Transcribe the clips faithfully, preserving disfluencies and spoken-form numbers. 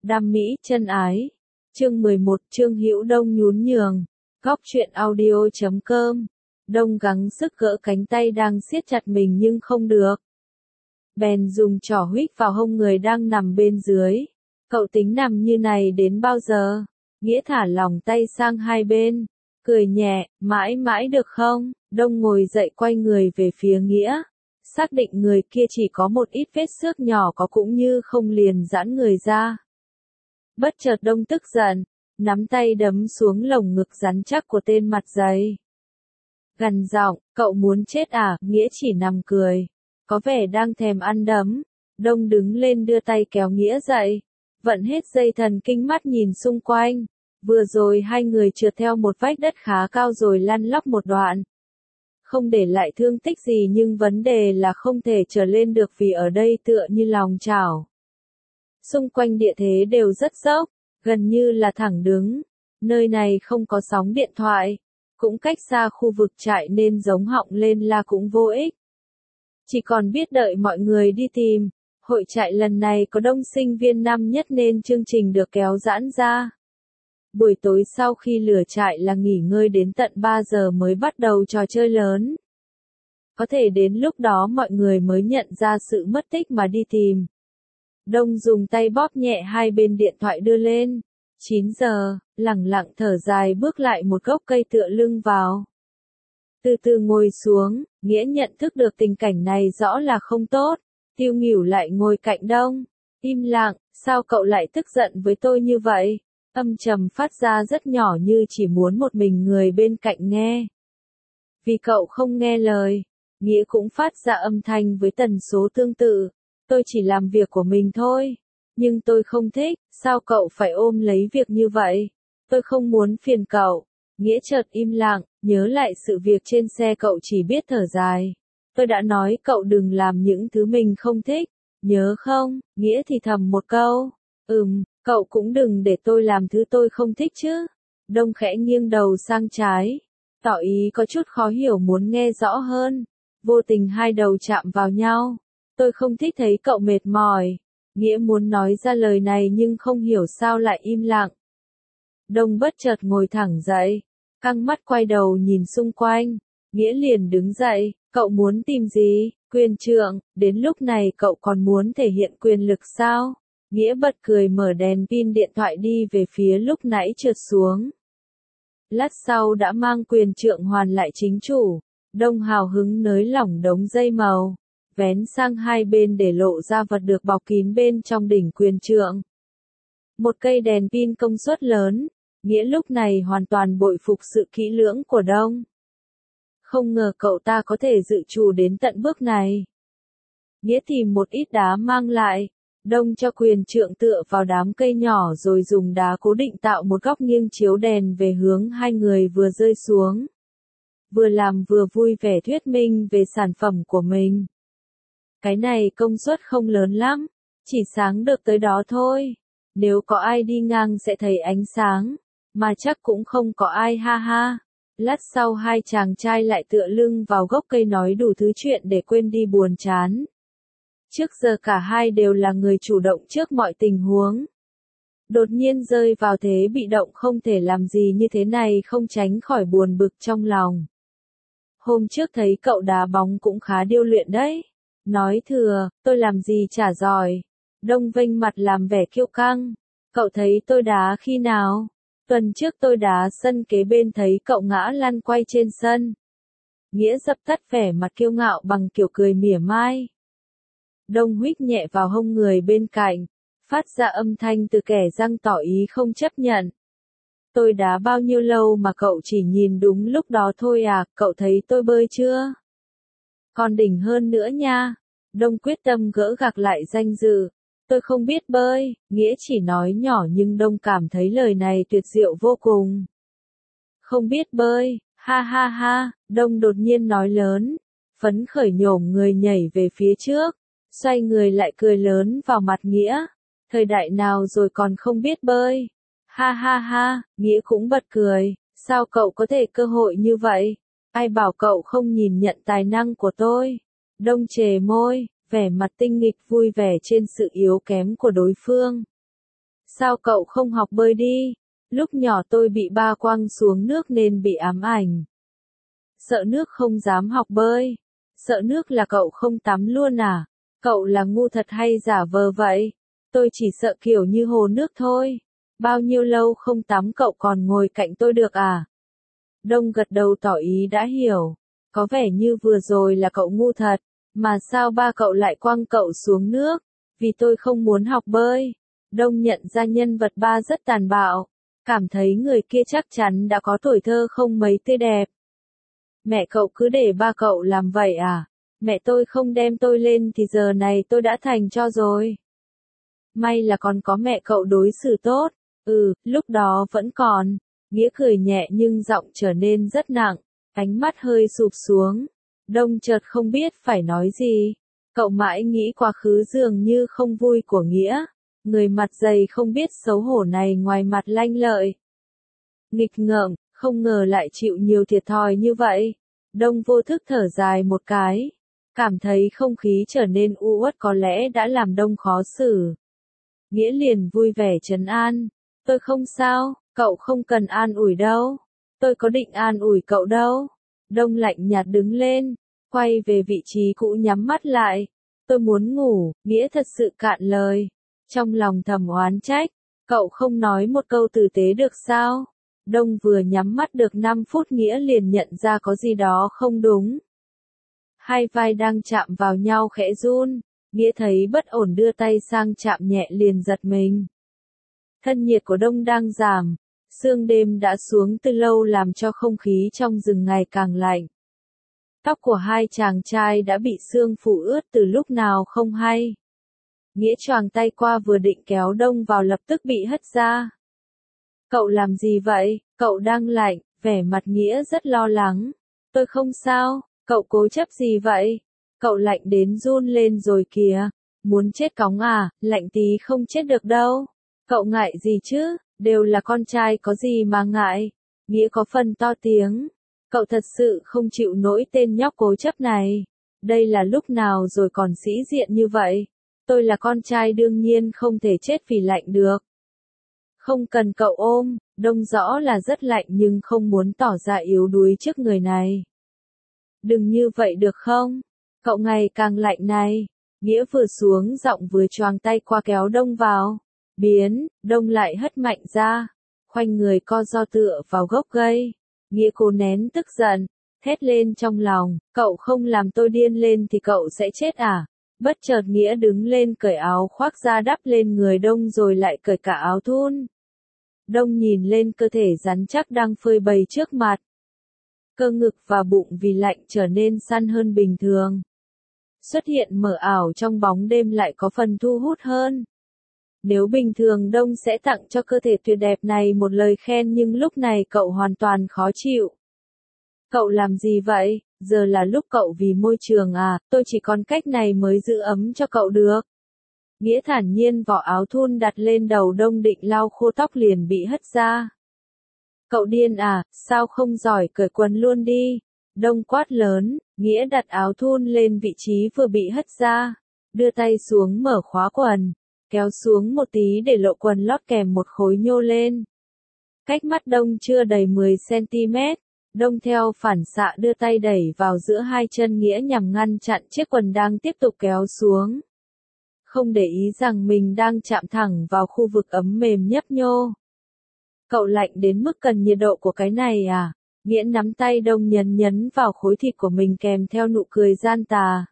Đam mỹ chân ái. Chương mười một, Trương Hữu Đông nhún nhường. Góc truyện audio chấm com. Đông gắng sức gỡ cánh tay đang siết chặt mình nhưng không được. Bèn dùng trỏ huých vào hông người đang nằm bên dưới. Cậu tính nằm như này đến bao giờ? Nghĩa thả lỏng tay sang hai bên. Cười nhẹ, mãi mãi được không? Đông ngồi dậy quay người về phía Nghĩa. Xác định người kia chỉ có một ít vết xước nhỏ có cũng như không liền giãn người ra. Bất chợt Đông tức giận, nắm tay đấm xuống lồng ngực rắn chắc của tên mặt dày. Gằn giọng, cậu muốn chết à? Nghĩa chỉ nằm cười, có vẻ đang thèm ăn đấm. Đông đứng lên đưa tay kéo Nghĩa dậy, vận hết dây thần kinh mắt nhìn xung quanh. Vừa rồi hai người trượt theo một vách đất khá cao rồi lăn lóc một đoạn. Không để lại thương tích gì nhưng vấn đề là không thể trở lên được vì ở đây tựa như lòng chảo. Xung quanh địa thế đều rất dốc, gần như là thẳng đứng. Nơi này không có sóng điện thoại, cũng cách xa khu vực trại nên giống họng lên la cũng vô ích. Chỉ còn biết đợi mọi người đi tìm. Hội trại lần này có đông sinh viên năm nhất nên chương trình được kéo giãn ra. Buổi tối sau khi lửa trại là nghỉ ngơi đến tận ba giờ mới bắt đầu trò chơi lớn. Có thể đến lúc đó mọi người mới nhận ra sự mất tích mà đi tìm. Đông dùng tay bóp nhẹ hai bên điện thoại đưa lên. chín giờ, lẳng lặng thở dài bước lại một gốc cây tựa lưng vào. Từ từ ngồi xuống, Nghĩa nhận thức được tình cảnh này rõ là không tốt. Tiêu Nghỉu lại ngồi cạnh Đông. Im lặng, sao cậu lại tức giận với tôi như vậy? Âm trầm phát ra rất nhỏ như chỉ muốn một mình người bên cạnh nghe. Vì cậu không nghe lời. Nghĩa cũng phát ra âm thanh với tần số tương tự. Tôi chỉ làm việc của mình thôi. Nhưng tôi không thích, sao cậu phải ôm lấy việc như vậy? Tôi không muốn phiền cậu. Nghĩa chợt im lặng, nhớ lại sự việc trên xe cậu chỉ biết thở dài. Tôi đã nói cậu đừng làm những thứ mình không thích. Nhớ không? Nghĩa thì thầm một câu. Ừm, cậu cũng đừng để tôi làm thứ tôi không thích chứ. Đông khẽ nghiêng đầu sang trái. Tỏ ý có chút khó hiểu muốn nghe rõ hơn. Vô tình hai đầu chạm vào nhau. Tôi không thích thấy cậu mệt mỏi. Nghĩa muốn nói ra lời này nhưng không hiểu sao lại im lặng. Đông bất chợt ngồi thẳng dậy. Căng mắt quay đầu nhìn xung quanh. Nghĩa liền đứng dậy. Cậu muốn tìm gì? Quyền trượng, đến lúc này cậu còn muốn thể hiện quyền lực sao? Nghĩa bật cười mở đèn pin điện thoại đi về phía lúc nãy trượt xuống. Lát sau đã mang quyền trượng hoàn lại chính chủ. Đông hào hứng nới lỏng đống dây màu. Vén sang hai bên để lộ ra vật được bọc kín bên trong đỉnh quyền trượng. Một cây đèn pin công suất lớn. Nghĩa lúc này hoàn toàn bội phục sự kỹ lưỡng của Đông. Không ngờ cậu ta có thể dự trù đến tận bước này. Nghĩa tìm một ít đá mang lại. Đông cho quyền trượng tựa vào đám cây nhỏ rồi dùng đá cố định tạo một góc nghiêng chiếu đèn về hướng hai người vừa rơi xuống. Vừa làm vừa vui vẻ thuyết minh về sản phẩm của mình. Cái này công suất không lớn lắm, chỉ sáng được tới đó thôi. Nếu có ai đi ngang sẽ thấy ánh sáng, mà chắc cũng không có ai ha ha. Lát sau hai chàng trai lại tựa lưng vào gốc cây nói đủ thứ chuyện để quên đi buồn chán. Trước giờ cả hai đều là người chủ động trước mọi tình huống. Đột nhiên rơi vào thế bị động không thể làm gì như thế này không tránh khỏi buồn bực trong lòng. Hôm trước thấy cậu đá bóng cũng khá điêu luyện đấy. Nói thừa, tôi làm gì chả giỏi. Đông vênh mặt làm vẻ kiêu căng. Cậu thấy tôi đá khi nào? Tuần trước tôi đá sân kế bên thấy cậu ngã lăn quay trên sân. Nghĩa dập tắt vẻ mặt kiêu ngạo bằng kiểu cười mỉa mai. Đông huých nhẹ vào hông người bên cạnh, phát ra âm thanh từ kẻ răng tỏ ý không chấp nhận. Tôi đá bao nhiêu lâu mà cậu chỉ nhìn đúng lúc đó thôi à, cậu thấy tôi bơi chưa? Còn đỉnh hơn nữa nha. Đông quyết tâm gỡ gạc lại danh dự. Tôi không biết bơi, Nghĩa chỉ nói nhỏ nhưng Đông cảm thấy lời này tuyệt diệu vô cùng. Không biết bơi, ha ha ha, Đông đột nhiên nói lớn, phấn khởi nhổm người nhảy về phía trước, xoay người lại cười lớn vào mặt Nghĩa. Thời đại nào rồi còn không biết bơi? Ha ha ha, Nghĩa cũng bật cười, sao cậu có thể cơ hội như vậy? Ai bảo cậu không nhìn nhận tài năng của tôi? Đông chề môi, vẻ mặt tinh nghịch vui vẻ trên sự yếu kém của đối phương. Sao cậu không học bơi đi? Lúc nhỏ tôi bị ba quăng xuống nước nên bị ám ảnh. Sợ nước không dám học bơi. Sợ nước là cậu không tắm luôn à? Cậu là ngu thật hay giả vờ vậy? Tôi chỉ sợ kiểu như hồ nước thôi. Bao nhiêu lâu không tắm cậu còn ngồi cạnh tôi được à? Đông gật đầu tỏ ý đã hiểu. Có vẻ như vừa rồi là cậu ngu thật. Mà sao ba cậu lại quăng cậu xuống nước? Vì tôi không muốn học bơi. Đông nhận ra nhân vật ba rất tàn bạo. Cảm thấy người kia chắc chắn đã có tuổi thơ không mấy tươi đẹp. Mẹ cậu cứ để ba cậu làm vậy à? Mẹ tôi không đem tôi lên thì giờ này tôi đã thành tro rồi. May là còn có mẹ cậu đối xử tốt. Ừ, lúc đó vẫn còn. Nghĩa cười nhẹ nhưng giọng trở nên rất nặng. Ánh mắt hơi sụp xuống. Đông chợt không biết phải nói gì. Cậu mãi nghĩ quá khứ dường như không vui của Nghĩa. Người mặt dày không biết xấu hổ này ngoài mặt lanh lợi. Nghịch ngợm, không ngờ lại chịu nhiều thiệt thòi như vậy. Đông vô thức thở dài một cái. Cảm thấy không khí trở nên u uất có lẽ đã làm Đông khó xử. Nghĩa liền vui vẻ trấn an. Tôi không sao, cậu không cần an ủi đâu. Tôi có định an ủi cậu đâu. Đông lạnh nhạt đứng lên, quay về vị trí cũ nhắm mắt lại. Tôi muốn ngủ, Nghĩa thật sự cạn lời. Trong lòng thầm oán trách, cậu không nói một câu tử tế được sao? Đông vừa nhắm mắt được năm phút Nghĩa liền nhận ra có gì đó không đúng. Hai vai đang chạm vào nhau khẽ run, Nghĩa thấy bất ổn đưa tay sang chạm nhẹ liền giật mình. Thân nhiệt của Đông đang giảm, sương đêm đã xuống từ lâu làm cho không khí trong rừng ngày càng lạnh. Tóc của hai chàng trai đã bị sương phủ ướt từ lúc nào không hay. Nghĩa choàng tay qua vừa định kéo Đông vào lập tức bị hất ra. Cậu làm gì vậy? Cậu đang lạnh, vẻ mặt Nghĩa rất lo lắng. Tôi không sao, cậu cố chấp gì vậy? Cậu lạnh đến run lên rồi kìa. Muốn chết cóng à, lạnh tí không chết được đâu. Cậu ngại gì chứ, đều là con trai có gì mà ngại. Nghĩa có phần to tiếng. Cậu thật sự không chịu nổi tên nhóc cố chấp này. Đây là lúc nào rồi còn sĩ diện như vậy. Tôi là con trai đương nhiên không thể chết vì lạnh được. Không cần cậu ôm, Đông rõ là rất lạnh nhưng không muốn tỏ ra yếu đuối trước người này. Đừng như vậy được không? Cậu ngày càng lạnh này. Nghĩa vừa xuống giọng vừa choàng tay qua kéo Đông vào. Biến, Đông lại hất mạnh ra. Khoanh người co ro tựa vào gốc cây. Nghĩa cố nén tức giận, thét lên trong lòng, cậu không làm tôi điên lên thì cậu sẽ chết à? Bất chợt Nghĩa đứng lên cởi áo khoác ra đắp lên người Đông rồi lại cởi cả áo thun. Đông nhìn lên cơ thể rắn chắc đang phơi bày trước mặt. Cơ ngực và bụng vì lạnh trở nên săn hơn bình thường. Xuất hiện mờ ảo trong bóng đêm lại có phần thu hút hơn. Nếu bình thường Đông sẽ tặng cho cơ thể tuyệt đẹp này một lời khen nhưng lúc này cậu hoàn toàn khó chịu. Cậu làm gì vậy? Giờ là lúc cậu vì môi trường à, tôi chỉ còn cách này mới giữ ấm cho cậu được. Nghĩa thản nhiên vỏ áo thun đặt lên đầu Đông định lau khô tóc liền bị hất ra. Cậu điên à, sao không giỏi cởi quần luôn đi. Đông quát lớn, Nghĩa đặt áo thun lên vị trí vừa bị hất ra. Đưa tay xuống mở khóa quần. Kéo xuống một tí để lộ quần lót kèm một khối nhô lên. Cách mắt Đông chưa đầy mười xăng ti mét, Đông theo phản xạ đưa tay đẩy vào giữa hai chân Nghĩa nhằm ngăn chặn chiếc quần đang tiếp tục kéo xuống. Không để ý rằng mình đang chạm thẳng vào khu vực ấm mềm nhấp nhô. Cậu lạnh đến mức cần nhiệt độ của cái này à? Nghĩa nắm tay Đông nhấn nhấn vào khối thịt của mình kèm theo nụ cười gian tà.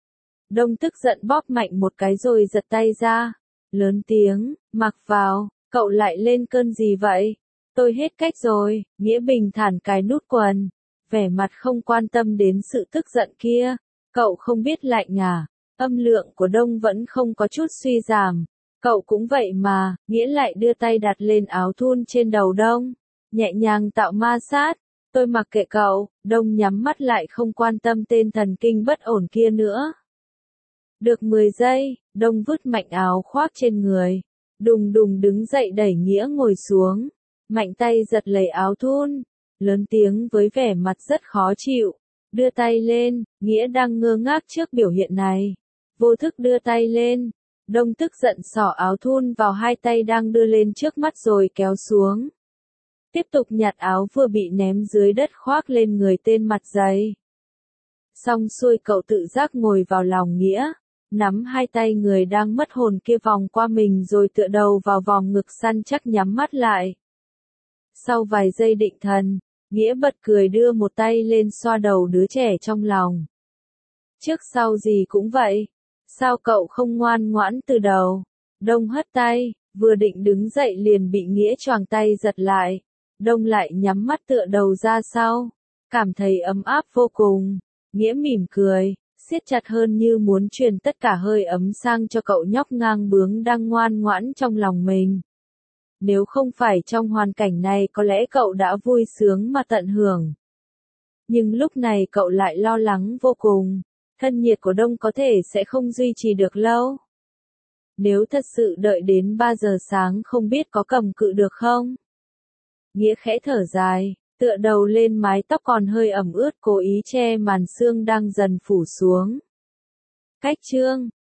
Đông tức giận bóp mạnh một cái rồi giật tay ra. Lớn tiếng, mặc vào, cậu lại lên cơn gì vậy? Tôi hết cách rồi, Nghĩa bình thản cài nút quần. Vẻ mặt không quan tâm đến sự tức giận kia. Cậu không biết lạnh à? Âm lượng của Đông vẫn không có chút suy giảm. Cậu cũng vậy mà, Nghĩa lại đưa tay đặt lên áo thun trên đầu Đông. Nhẹ nhàng tạo ma sát. Tôi mặc kệ cậu, Đông nhắm mắt lại không quan tâm tên thần kinh bất ổn kia nữa. Được mười giây, Đông vứt mạnh áo khoác trên người. Đùng đùng đứng dậy đẩy Nghĩa ngồi xuống. Mạnh tay giật lấy áo thun. Lớn tiếng với vẻ mặt rất khó chịu. Đưa tay lên, Nghĩa đang ngơ ngác trước biểu hiện này. Vô thức đưa tay lên. Đông tức giận xỏ áo thun vào hai tay đang đưa lên trước mắt rồi kéo xuống. Tiếp tục nhặt áo vừa bị ném dưới đất khoác lên người tên mặt dày. Xong xuôi cậu tự giác ngồi vào lòng Nghĩa, nắm hai tay người đang mất hồn kia vòng qua mình rồi tựa đầu vào vòng ngực săn chắc nhắm mắt lại. Sau vài giây định thần, Nghĩa bật cười đưa một tay lên xoa đầu đứa trẻ trong lòng. Trước sau gì cũng vậy, sao cậu không ngoan ngoãn từ đầu? Đông hất tay, vừa định đứng dậy liền bị Nghĩa choàng tay giật lại. Đông lại nhắm mắt tựa đầu ra sau, cảm thấy ấm áp vô cùng. Nghĩa mỉm cười, siết chặt hơn như muốn truyền tất cả hơi ấm sang cho cậu nhóc ngang bướng đang ngoan ngoãn trong lòng mình. Nếu không phải trong hoàn cảnh này có lẽ cậu đã vui sướng mà tận hưởng. Nhưng lúc này cậu lại lo lắng vô cùng, thân nhiệt của Đông có thể sẽ không duy trì được lâu. Nếu thật sự đợi đến ba giờ sáng không biết có cầm cự được không? Nghĩa khẽ thở dài, tựa đầu lên mái tóc còn hơi ẩm ướt cố ý che màn sương đang dần phủ xuống. Cách chương